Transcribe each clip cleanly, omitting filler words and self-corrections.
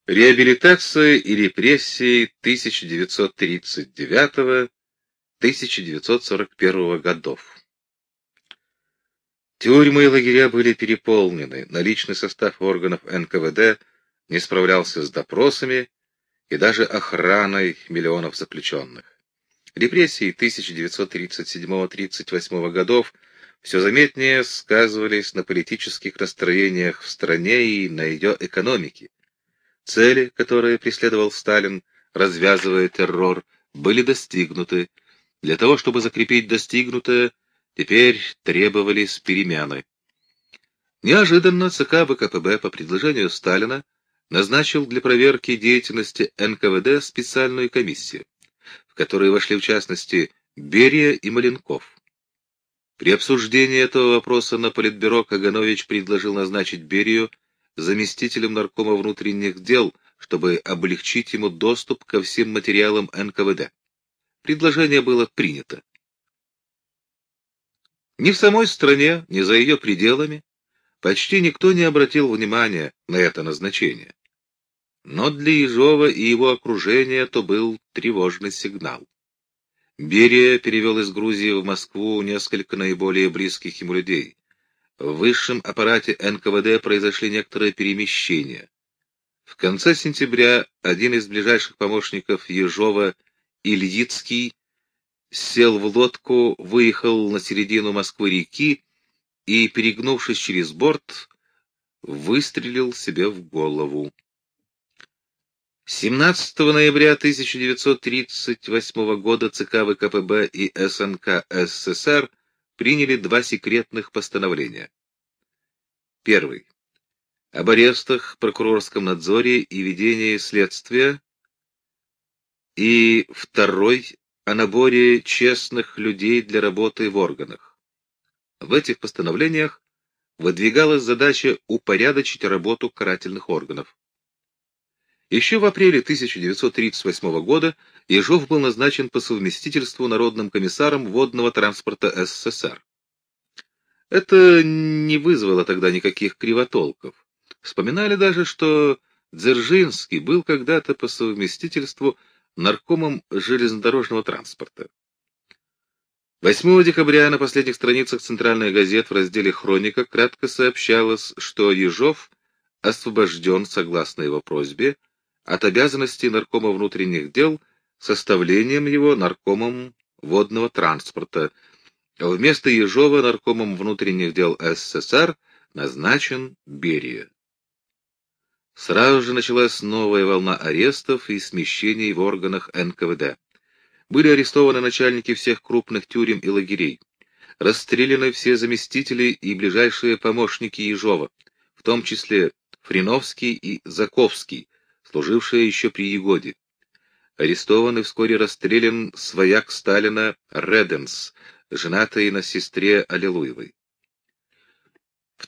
Реабилитация и репрессии 1939-1941 годов. Тюрьмы и лагеря были переполнены, наличный состав органов НКВД не справлялся с допросами и даже охраной миллионов заключенных. Репрессии 1937-1938 годов все заметнее сказывались на политических настроениях в стране и на ее экономике. Цели, которые преследовал Сталин, развязывая террор, были достигнуты. Для того, чтобы закрепить достигнутое, теперь требовались перемены. Неожиданно ЦК ВКПБ по предложению Сталина назначил для проверки деятельности НКВД специальную комиссию, в которой вошли в частности Берия и Маленков. При обсуждении этого вопроса на Политбюро Каганович предложил назначить Берию заместителем наркома внутренних дел, чтобы облегчить ему доступ ко всем материалам НКВД. Предложение было принято. Ни в самой стране, ни за ее пределами почти никто не обратил внимания на это назначение. Но для Ежова и его окружения то был тревожный сигнал. Берия перевел из Грузии в Москву несколько наиболее близких ему людей. В высшем аппарате НКВД произошли некоторые перемещения. В конце сентября один из ближайших помощников Ежова, Ильицкий, сел в лодку, выехал на середину Москвы-реки и, перегнувшись через борт, выстрелил себе в голову. 17 ноября 1938 года ЦК ВКПБ и СНК СССР приняли два секретных постановления. Первый. Об арестах, прокурорском надзоре и ведении следствия. И второй. О наборе честных людей для работы в органах. В этих постановлениях выдвигалась задача упорядочить работу карательных органов. Еще в апреле 1938 года Ежов был назначен по совместительству народным комиссаром водного транспорта СССР. Это не вызвало тогда никаких кривотолков. Вспоминали даже, что Дзержинский был когда-то по совместительству наркомом железнодорожного транспорта. 8 декабря на последних страницах центральных газет в разделе «Хроника» кратко сообщалось, что Ежов освобожден, согласно его просьбе, от обязанностей наркома внутренних дел составлением его наркомом водного транспорта. Вместо Ежова наркомом внутренних дел СССР назначен Берия. Сразу же началась новая волна арестов и смещений в органах НКВД. Были арестованы начальники всех крупных тюрем и лагерей. Расстреляны все заместители и ближайшие помощники Ежова, в том числе Фриновский и Заковский, служившие еще при Егоде. Арестован и вскоре расстрелян свояк Сталина Реденс, женатый на сестре Аллилуевой. В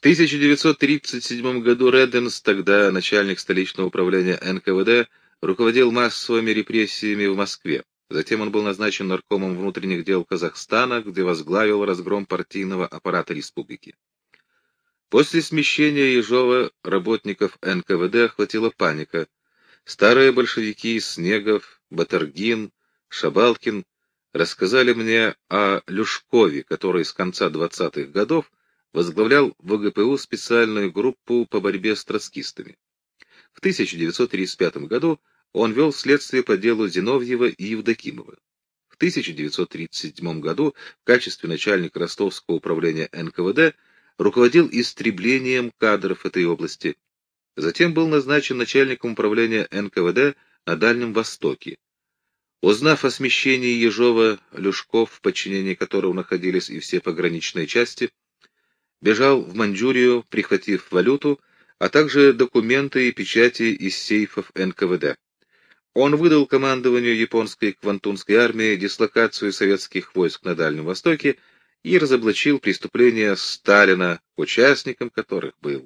1937 году Реденс, тогда начальник столичного управления НКВД, руководил массовыми репрессиями в Москве. Затем он был назначен наркомом внутренних дел Казахстана, где возглавил разгром партийного аппарата республики. После смещения Ежова работников НКВД охватила паника. Старые большевики Снегов, Батаргин, Шабалкин рассказали мне о Люшкове, который с конца 20-х годов возглавлял в ВГПУ специальную группу по борьбе с троцкистами. В 1935 году он вел следствие по делу Зиновьева и Евдокимова. В 1937 году в качестве начальника Ростовского управления НКВД руководил истреблением кадров этой области. Затем был назначен начальником управления НКВД на Дальнем Востоке. Узнав о смещении Ежова, Люшков, в подчинении которого находились и все пограничные части, бежал в Маньчжурию, прихватив валюту, а также документы и печати из сейфов НКВД. Он выдал командованию японской Квантунской армии дислокацию советских войск на Дальнем Востоке и разоблачил преступления Сталина, участником которых был.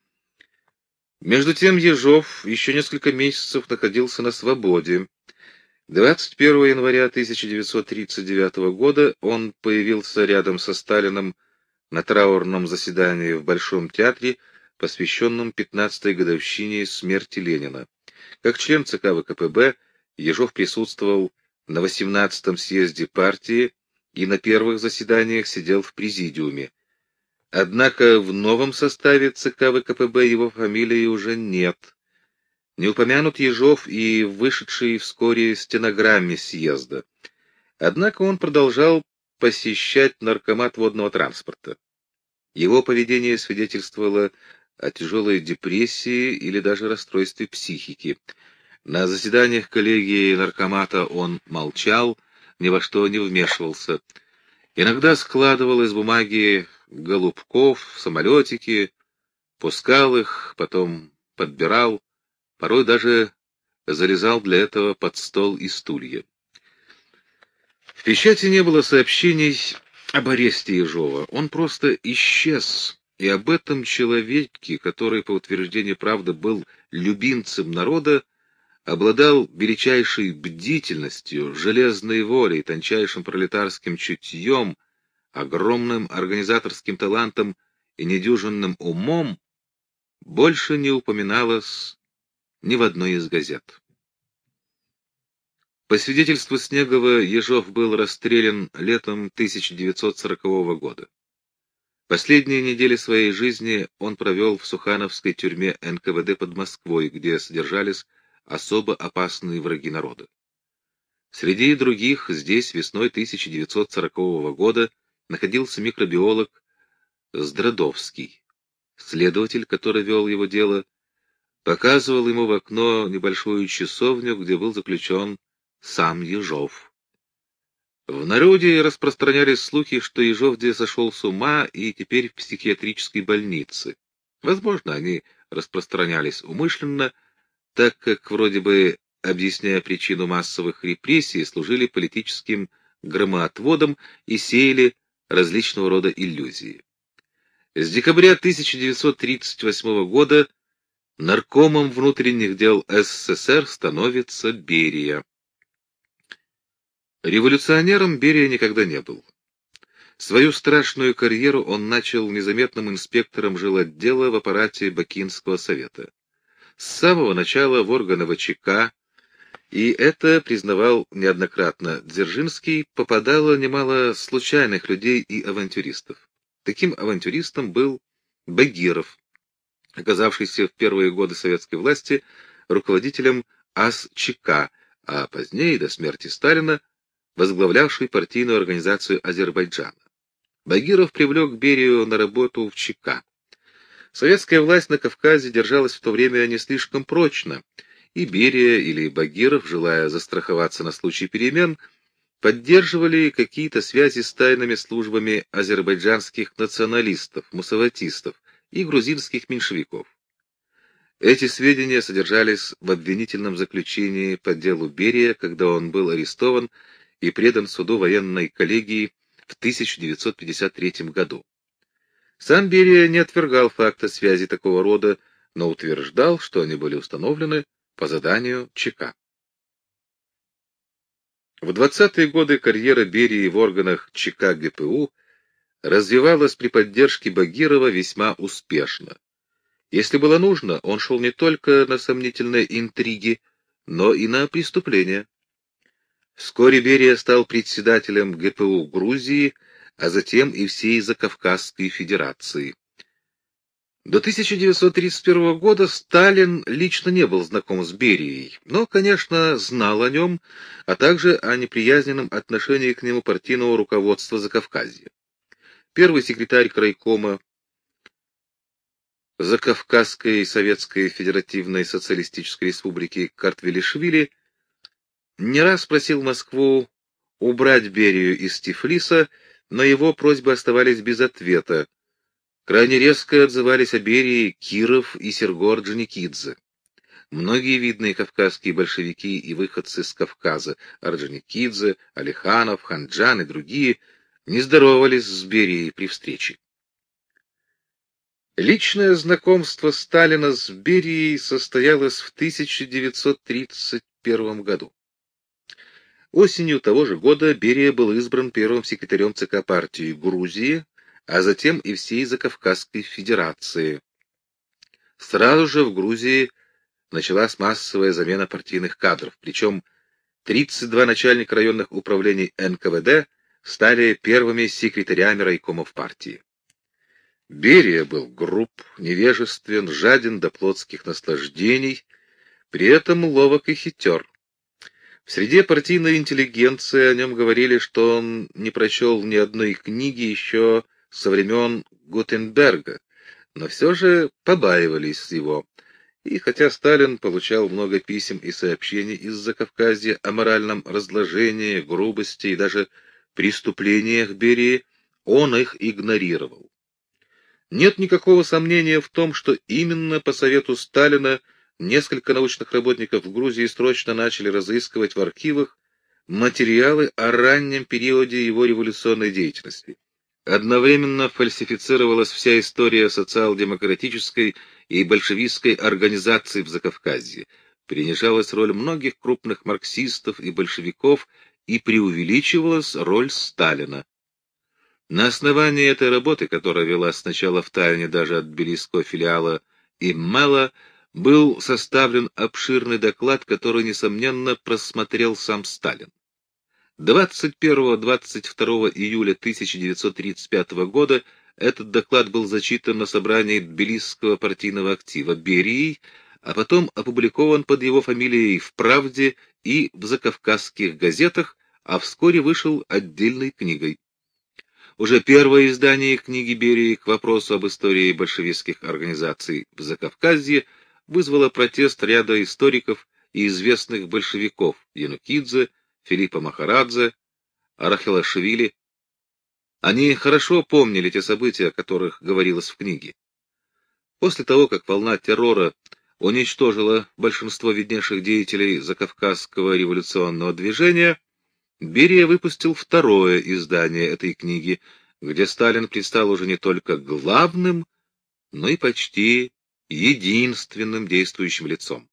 Между тем Ежов еще несколько месяцев находился на свободе. 21 января 1939 года он появился рядом со Сталиным на траурном заседании в Большом театре, посвященном 15-й годовщине смерти Ленина. Как член ЦК ВКПБ Ежов присутствовал на 18-м съезде партии и на первых заседаниях сидел в президиуме. Однако в новом составе ЦК ВКПБ его фамилии уже нет. Не упомянут Ежов и вышедший вскоре стенограмме съезда. Однако он продолжал посещать наркомат водного транспорта. Его поведение свидетельствовало о тяжелой депрессии или даже расстройстве психики. На заседаниях коллегии наркомата он молчал, ни во что не вмешивался. Иногда складывал из бумаги голубков, самолетики, пускал их, потом подбирал, порой даже залезал для этого под стол и стулья. В печати не было сообщений об аресте Ежова. Он просто исчез, и об этом человеке, который, по утверждению «Правды», был любимцем народа, обладал величайшей бдительностью, железной волей, тончайшим пролетарским чутьем, огромным организаторским талантом и недюжинным умом, больше не упоминалось ни в одной из газет. По свидетельству Снегова, Ежов был расстрелян летом 1940 года. Последние недели своей жизни он провел в Сухановской тюрьме НКВД под Москвой, где содержались особо опасные враги народа. Среди других здесь весной 1940 года находился микробиолог Здрадовский. Следователь, который вел его дело, показывал ему в окно небольшую часовню, где был заключен сам Ежов. В народе распространялись слухи, что Ежов где сошел с ума и теперь в психиатрической больнице. Возможно, они распространялись умышленно, так как, вроде бы, объясняя причину массовых репрессий, служили политическим громоотводом и сеяли различного рода иллюзии. С декабря 1938 года наркомом внутренних дел СССР становится Берия. Революционером Берия никогда не был. Свою страшную карьеру он начал незаметным инспектором жилотдела в аппарате Бакинского совета. С самого начала в органы ВЧК, и это признавал неоднократно Дзержинский, попадало немало случайных людей и авантюристов. Таким авантюристом был Багиров, оказавшийся в первые годы советской власти руководителем АСЧК, а позднее, до смерти Сталина, возглавлявший партийную организацию Азербайджана. Багиров привлек Берию на работу в ЧК. Советская власть на Кавказе держалась в то время не слишком прочно, и Берия или Багиров, желая застраховаться на случай перемен, поддерживали какие-то связи с тайными службами азербайджанских националистов, мусаватистов и грузинских меньшевиков. Эти сведения содержались в обвинительном заключении по делу Берия, когда он был арестован и предан суду военной коллегии в 1953 году. Сам Берия не отвергал факта связи такого рода, но утверждал, что они были установлены по заданию ЧК. В 20-е годы карьера Берии в органах ЧК ГПУ развивалась при поддержке Багирова весьма успешно. Если было нужно, он шел не только на сомнительные интриги, но и на преступления. Вскоре Берия стал председателем ГПУ Грузии, а затем и всей Закавказской Федерации. До 1931 года Сталин лично не был знаком с Берией, но, конечно, знал о нем, а также о неприязненном отношении к нему партийного руководства Закавказья. Первый секретарь крайкома Закавказской Советской Федеративной Социалистической Республики Картвелишвили не раз просил Москву убрать Берию из Тифлиса, но его просьбы оставались без ответа. Крайне резко отзывались о Берии Киров и Серго Орджоникидзе. Многие видные кавказские большевики и выходцы с Кавказа, Орджоникидзе, Алиханов, Ханджан и другие, не здоровались с Берией при встрече. Личное знакомство Сталина с Берией состоялось в 1931 году. Осенью того же года Берия был избран первым секретарем ЦК партии Грузии, а затем и всей Закавказской Федерации. Сразу же в Грузии началась массовая замена партийных кадров, причем 32 начальника районных управлений НКВД стали первыми секретарями райкомов партии. Берия был груб, невежествен, жаден до плотских наслаждений, при этом ловок и хитер. В среде партийной интеллигенции о нем говорили, что он не прочел ни одной книги еще со времен Гутенберга, но все же побаивались его. И хотя Сталин получал много писем и сообщений из Закавказья о моральном разложении, грубости и даже преступлениях Берии, он их игнорировал. Нет никакого сомнения в том, что именно по совету Сталина несколько научных работников в Грузии срочно начали разыскивать в архивах материалы о раннем периоде его революционной деятельности. Одновременно фальсифицировалась вся история социал-демократической и большевистской организации в Закавказье, принижалась роль многих крупных марксистов и большевиков и преувеличивалась роль Сталина. На основании этой работы, которая велась сначала втайне даже от тбилисского филиала Иммела, был составлен обширный доклад, который, несомненно, просмотрел сам Сталин. 21-22 июля 1935 года этот доклад был зачитан на собрании тбилисского партийного актива Берией, а потом опубликован под его фамилией в «Правде» и в закавказских газетах, а вскоре вышел отдельной книгой. Уже первое издание книги Берии к вопросу об истории большевистских организаций в Закавказье вызвало протест ряда историков и известных большевиков Янукидзе, Филиппа Махарадзе, Арахилашвили. Они хорошо помнили те события, о которых говорилось в книге. После того, как волна террора уничтожила большинство виднейших деятелей закавказского революционного движения, Берия выпустил второе издание этой книги, где Сталин предстал уже не только главным, но и почти единственным действующим лицом.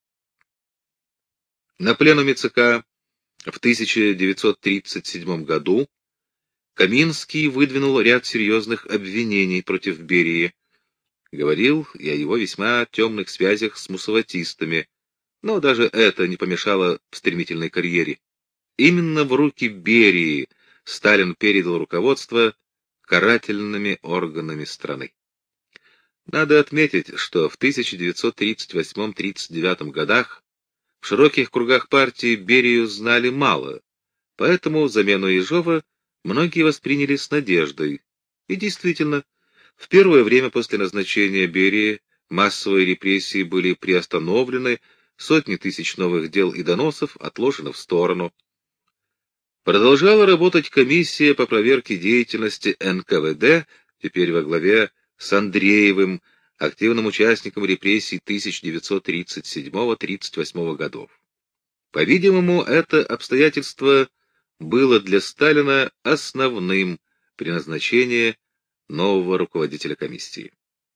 На пленуме ЦК в 1937 году Каминский выдвинул ряд серьезных обвинений против Берии, говорил и о его весьма темных связях с муссаватистами, но даже это не помешало в стремительной карьере. Именно в руки Берии Сталин передал руководство карательными органами страны. Надо отметить, что в 1938-39 годах в широких кругах партии Берию знали мало, поэтому замену Ежова многие восприняли с надеждой. И действительно, в первое время после назначения Берии массовые репрессии были приостановлены, сотни тысяч новых дел и доносов отложены в сторону. Продолжала работать комиссия по проверке деятельности НКВД, теперь во главе с Андреевым, активным участником репрессий 1937-38 годов. По-видимому, это обстоятельство было для Сталина основным при назначении нового руководителя комиссии.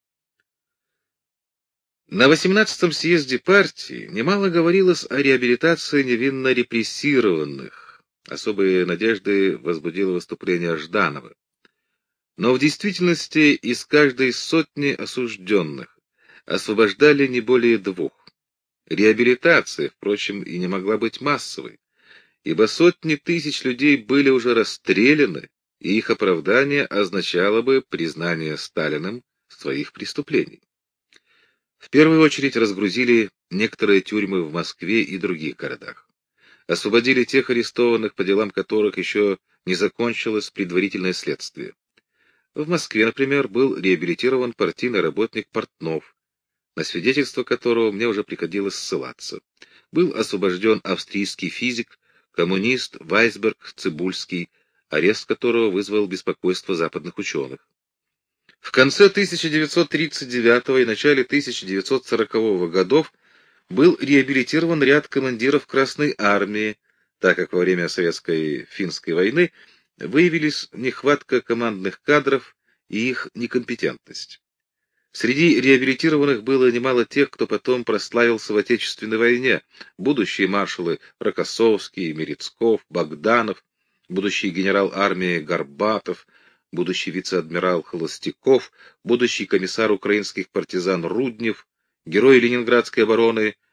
На 18-м съезде партии немало говорилось о реабилитации невинно репрессированных. Особые надежды возбудило выступление Жданова. Но в действительности из каждой сотни осужденных освобождали не более 2. Реабилитация, впрочем, и не могла быть массовой, ибо сотни тысяч людей были уже расстреляны, и их оправдание означало бы признание Сталиным своих преступлений. В первую очередь разгрузили некоторые тюрьмы в Москве и других городах. Освободили тех арестованных, по делам которых еще не закончилось предварительное следствие. В Москве, например, был реабилитирован партийный работник Портнов, на свидетельство которого мне уже приходилось ссылаться. Был освобожден австрийский физик, коммунист Вайсберг-Цибульский, арест которого вызвал беспокойство западных ученых. В конце 1939 и начале 1940 годов был реабилитирован ряд командиров Красной армии, так как во время Советско-финской войны выявились нехватка командных кадров и их некомпетентность. Среди реабилитированных было немало тех, кто потом прославился в Отечественной войне: будущие маршалы Рокоссовский, Мерецков, Богданов, будущий генерал армии Горбатов, будущий вице-адмирал Холостяков, будущий комиссар украинских партизан Руднев, герой Ленинградской обороны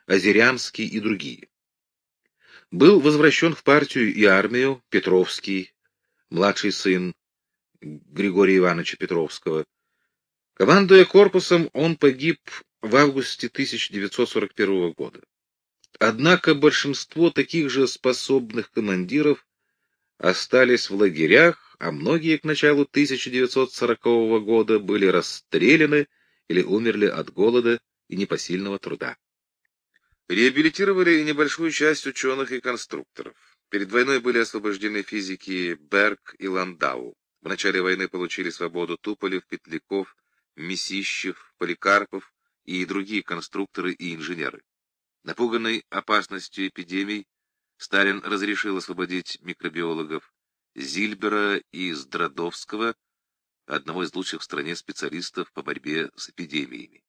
Озерянский и другие. Был возвращен в партию и армию Петровский, младший сын Григория Ивановича Петровского. Командуя корпусом, он погиб в августе 1941 года. Однако большинство таких же способных командиров остались в лагерях, а многие к началу 1940 года были расстреляны или умерли от голода и непосильного труда. Реабилитировали и небольшую часть ученых и конструкторов. Перед войной были освобождены физики Берг и Ландау. В начале войны получили свободу Туполев, Петляков, Месищев, Поликарпов и другие конструкторы и инженеры. Напуганный опасностью эпидемий, Сталин разрешил освободить микробиологов Зильбера и Здрадовского, одного из лучших в стране специалистов по борьбе с эпидемиями.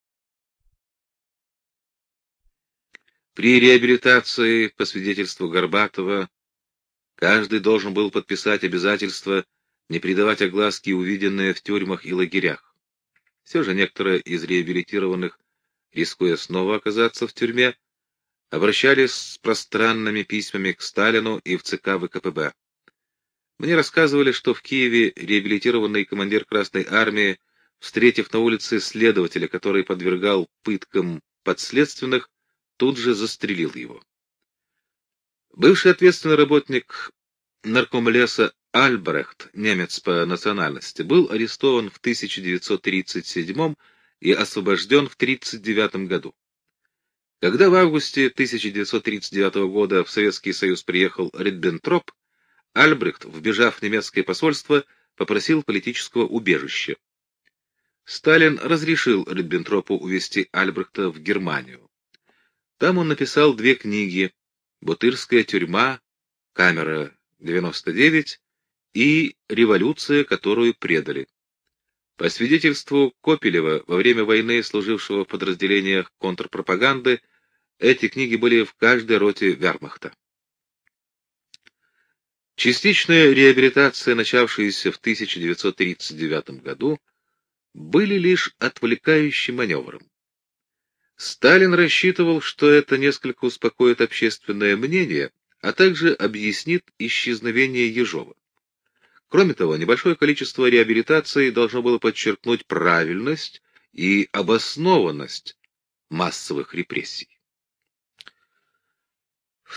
При реабилитации, по свидетельству Горбатова, каждый должен был подписать обязательство не придавать огласке увиденное в тюрьмах и лагерях. Все же некоторые из реабилитированных, рискуя снова оказаться в тюрьме, обращались с пространными письмами к Сталину и в ЦК ВКПБ. Мне рассказывали, что в Киеве реабилитированный командир Красной Армии, встретив на улице следователя, который подвергал пыткам подследственных, тут же застрелил его. Бывший ответственный работник наркомлеса Альбрехт, немец по национальности, был арестован в 1937 и освобожден в 1939 году. Когда в августе 1939 года в Советский Союз приехал Риббентроп, Альбрехт, вбежав в немецкое посольство, попросил политического убежища. Сталин разрешил Риббентропу увезти Альбрехта в Германию. Там он написал 2 книги «Бутырская тюрьма», «Камера 99» и «Революция, которую предали». По свидетельству Копелева, во время войны, служившего в подразделениях контрпропаганды, эти книги были в каждой роте вермахта. Частичная реабилитация, начавшаяся в 1939 году, были лишь отвлекающим маневром. Сталин рассчитывал, что это несколько успокоит общественное мнение, а также объяснит исчезновение Ежова. Кроме того, небольшое количество реабилитаций должно было подчеркнуть правильность и обоснованность массовых репрессий. В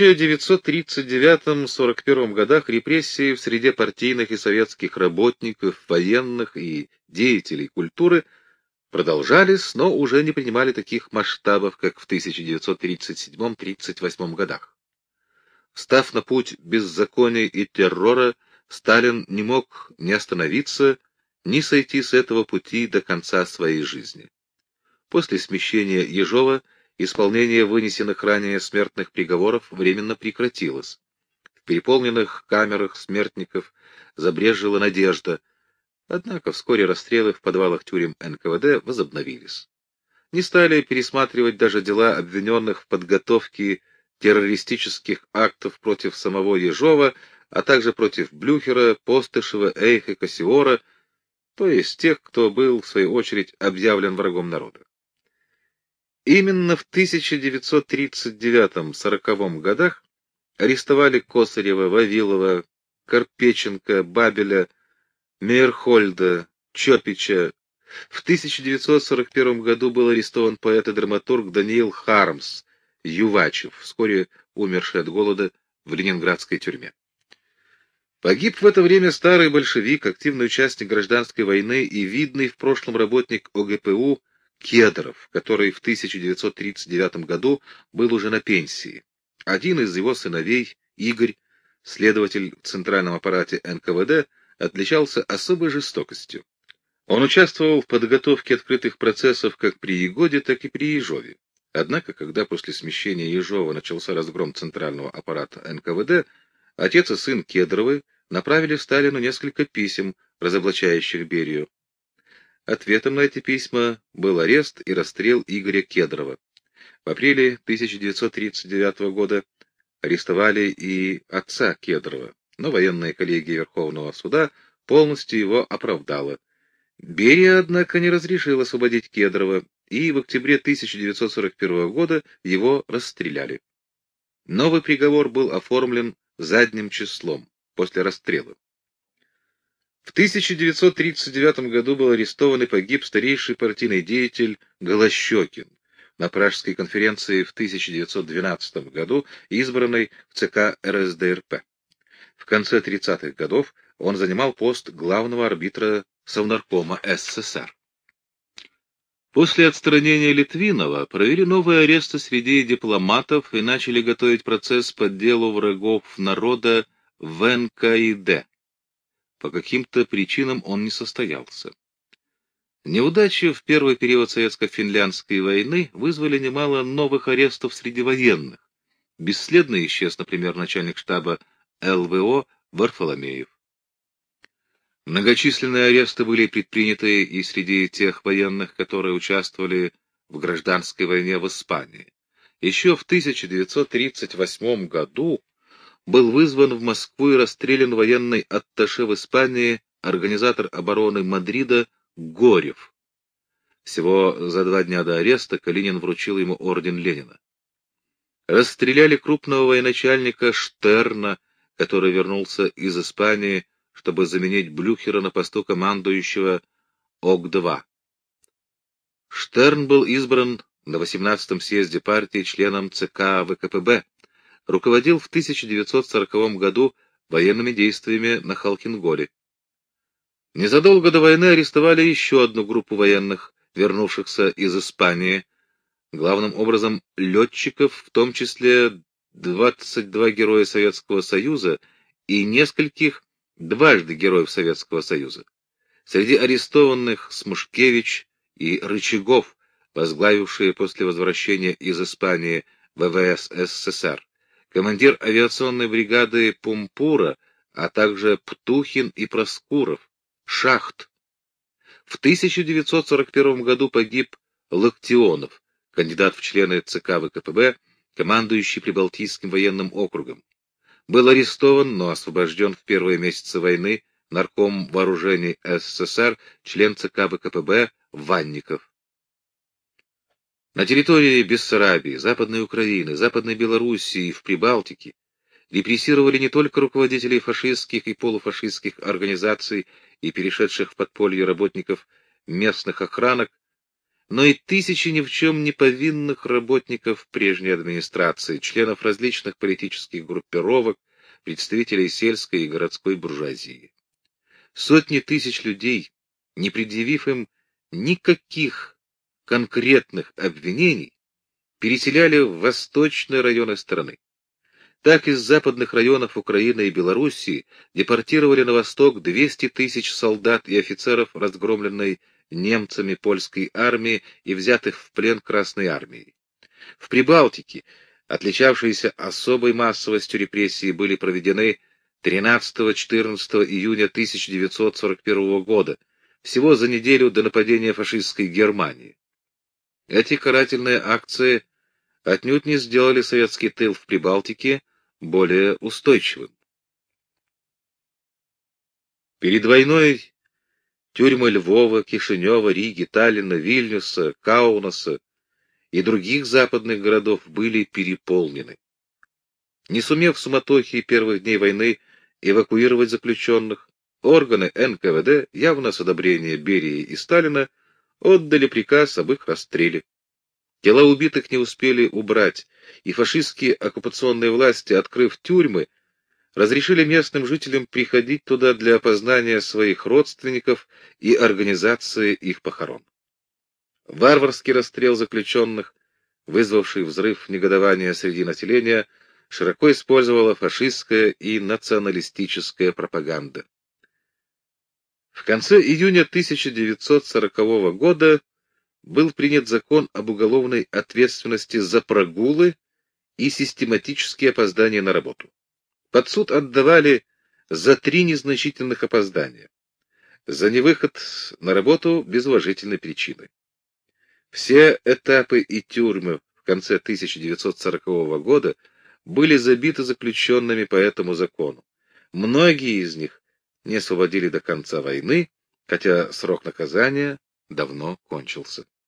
1939-41 годах репрессии в среде партийных и советских работников, военных и деятелей культуры продолжались, но уже не принимали таких масштабов, как в 1937-38 годах. Встав на путь беззакония и террора, Сталин не мог ни остановиться, ни сойти с этого пути до конца своей жизни. После смещения Ежова исполнение вынесенных ранее смертных приговоров временно прекратилось. В переполненных камерах смертников забрезжила надежда, однако вскоре расстрелы в подвалах тюрем НКВД возобновились. Не стали пересматривать даже дела обвиненных в подготовке террористических актов против самого Ежова, а также против Блюхера, Постышева, Эйха, Кассиора, то есть тех, кто был, в свою очередь, объявлен врагом народа. Именно в 1939-40 годах арестовали Косарева, Вавилова, Карпеченко, Бабеля, Мейерхольда, Чопича. В 1941 году был арестован поэт и драматург Даниил Хармс, Ювачев, вскоре умерший от голода в ленинградской тюрьме. Погиб в это время старый большевик, активный участник гражданской войны и видный в прошлом работник ОГПУ Кедров, который в 1939 году был уже на пенсии. Один из его сыновей, Игорь, следователь в центральном аппарате НКВД, отличался особой жестокостью. Он участвовал в подготовке открытых процессов как при Егоде, так и при Ежове. Однако, когда после смещения Ежова начался разгром центрального аппарата НКВД, отец и сын Кедровы направили Сталину несколько писем, разоблачающих Берию. Ответом на эти письма был арест и расстрел Игоря Кедрова. В апреле 1939 года арестовали и отца Кедрова, но военная коллегия Верховного суда полностью его оправдала. Берия, однако, не разрешил освободить Кедрова и в октябре 1941 года его расстреляли. Новый приговор был оформлен задним числом, после расстрела. В 1939 году был арестован и погиб старейший партийный деятель Голощёкин, на Пражской конференции в 1912 году избранный в ЦК РСДРП. В конце 30-х годов он занимал пост главного арбитра Совнаркома СССР. После отстранения Литвинова провели новые аресты среди дипломатов и начали готовить процесс по делу врагов народа в НКИД. По каким-то причинам он не состоялся. Неудачи в первый период Советско-финляндской войны вызвали немало новых арестов среди военных. Бесследно исчез, например, начальник штаба ЛВО Варфоломеев. Многочисленные аресты были предприняты и среди тех военных, которые участвовали в гражданской войне в Испании. Еще в 1938 году был вызван в Москву и расстрелян военный атташе в Испании, организатор обороны Мадрида Горев. Всего за 2 дня до ареста Калинин вручил ему орден Ленина. Расстреляли крупного военачальника Штерна, который вернулся из Испании, чтобы заменить Блюхера на посту командующего ОК-2. Штерн был избран на 18-м съезде партии членом ЦК ВКПБ, руководил в 1940 году военными действиями на Халкинголе. Незадолго до войны арестовали еще одну группу военных, вернувшихся из Испании, главным образом летчиков, в том числе 22 героя Советского Союза и нескольких дважды героев Советского Союза. Среди арестованных Смушкевич и Рычагов, возглавившие после возвращения из Испании ВВС СССР, командир авиационной бригады Пумпура, а также Птухин и Проскуров, Шахт. В 1941 году погиб Локтионов, кандидат в члены ЦК ВКПБ, командующий Прибалтийским военным округом. Был арестован, но освобожден в первые месяцы войны нарком вооружений СССР, член ЦК ВКПБ Ванников. На территории Бессарабии, Западной Украины, Западной Белоруссии и в Прибалтике репрессировали не только руководителей фашистских и полуфашистских организаций и перешедших в подполье работников местных охранок, но и тысячи ни в чем не повинных работников прежней администрации, членов различных политических группировок, представителей сельской и городской буржуазии. Сотни тысяч людей, не предъявив им никаких конкретных обвинений, переселяли в восточные районы страны. Так из западных районов Украины и Белоруссии депортировали на восток 200 тысяч солдат и офицеров разгромленной немцами польской армии и взятых в плен Красной армией. В Прибалтике, отличавшиеся особой массовостью репрессии, были проведены 13-14 июня 1941 года, всего за неделю до нападения фашистской Германии. Эти карательные акции отнюдь не сделали советский тыл в Прибалтике более устойчивым. Перед войной тюрьмы Львова, Кишинева, Риги, Таллина, Вильнюса, Каунаса и других западных городов были переполнены. Не сумев в суматохе первых дней войны эвакуировать заключенных, органы НКВД, явно с одобрения Берии и Сталина, отдали приказ об их расстреле. Тела убитых не успели убрать, и фашистские оккупационные власти, открыв тюрьмы, разрешили местным жителям приходить туда для опознания своих родственников и организации их похорон. Варварский расстрел заключенных, вызвавший взрыв негодования среди населения, широко использовала фашистская и националистическая пропаганда. В конце июня 1940 года был принят закон об уголовной ответственности за прогулы и систематические опоздания на работу. Под суд отдавали за 3 незначительных опоздания, за невыход на работу без уважительной причины. Все этапы и тюрьмы в конце 1940 года были забиты заключенными по этому закону. Многие из них не освободили до конца войны, хотя срок наказания давно кончился.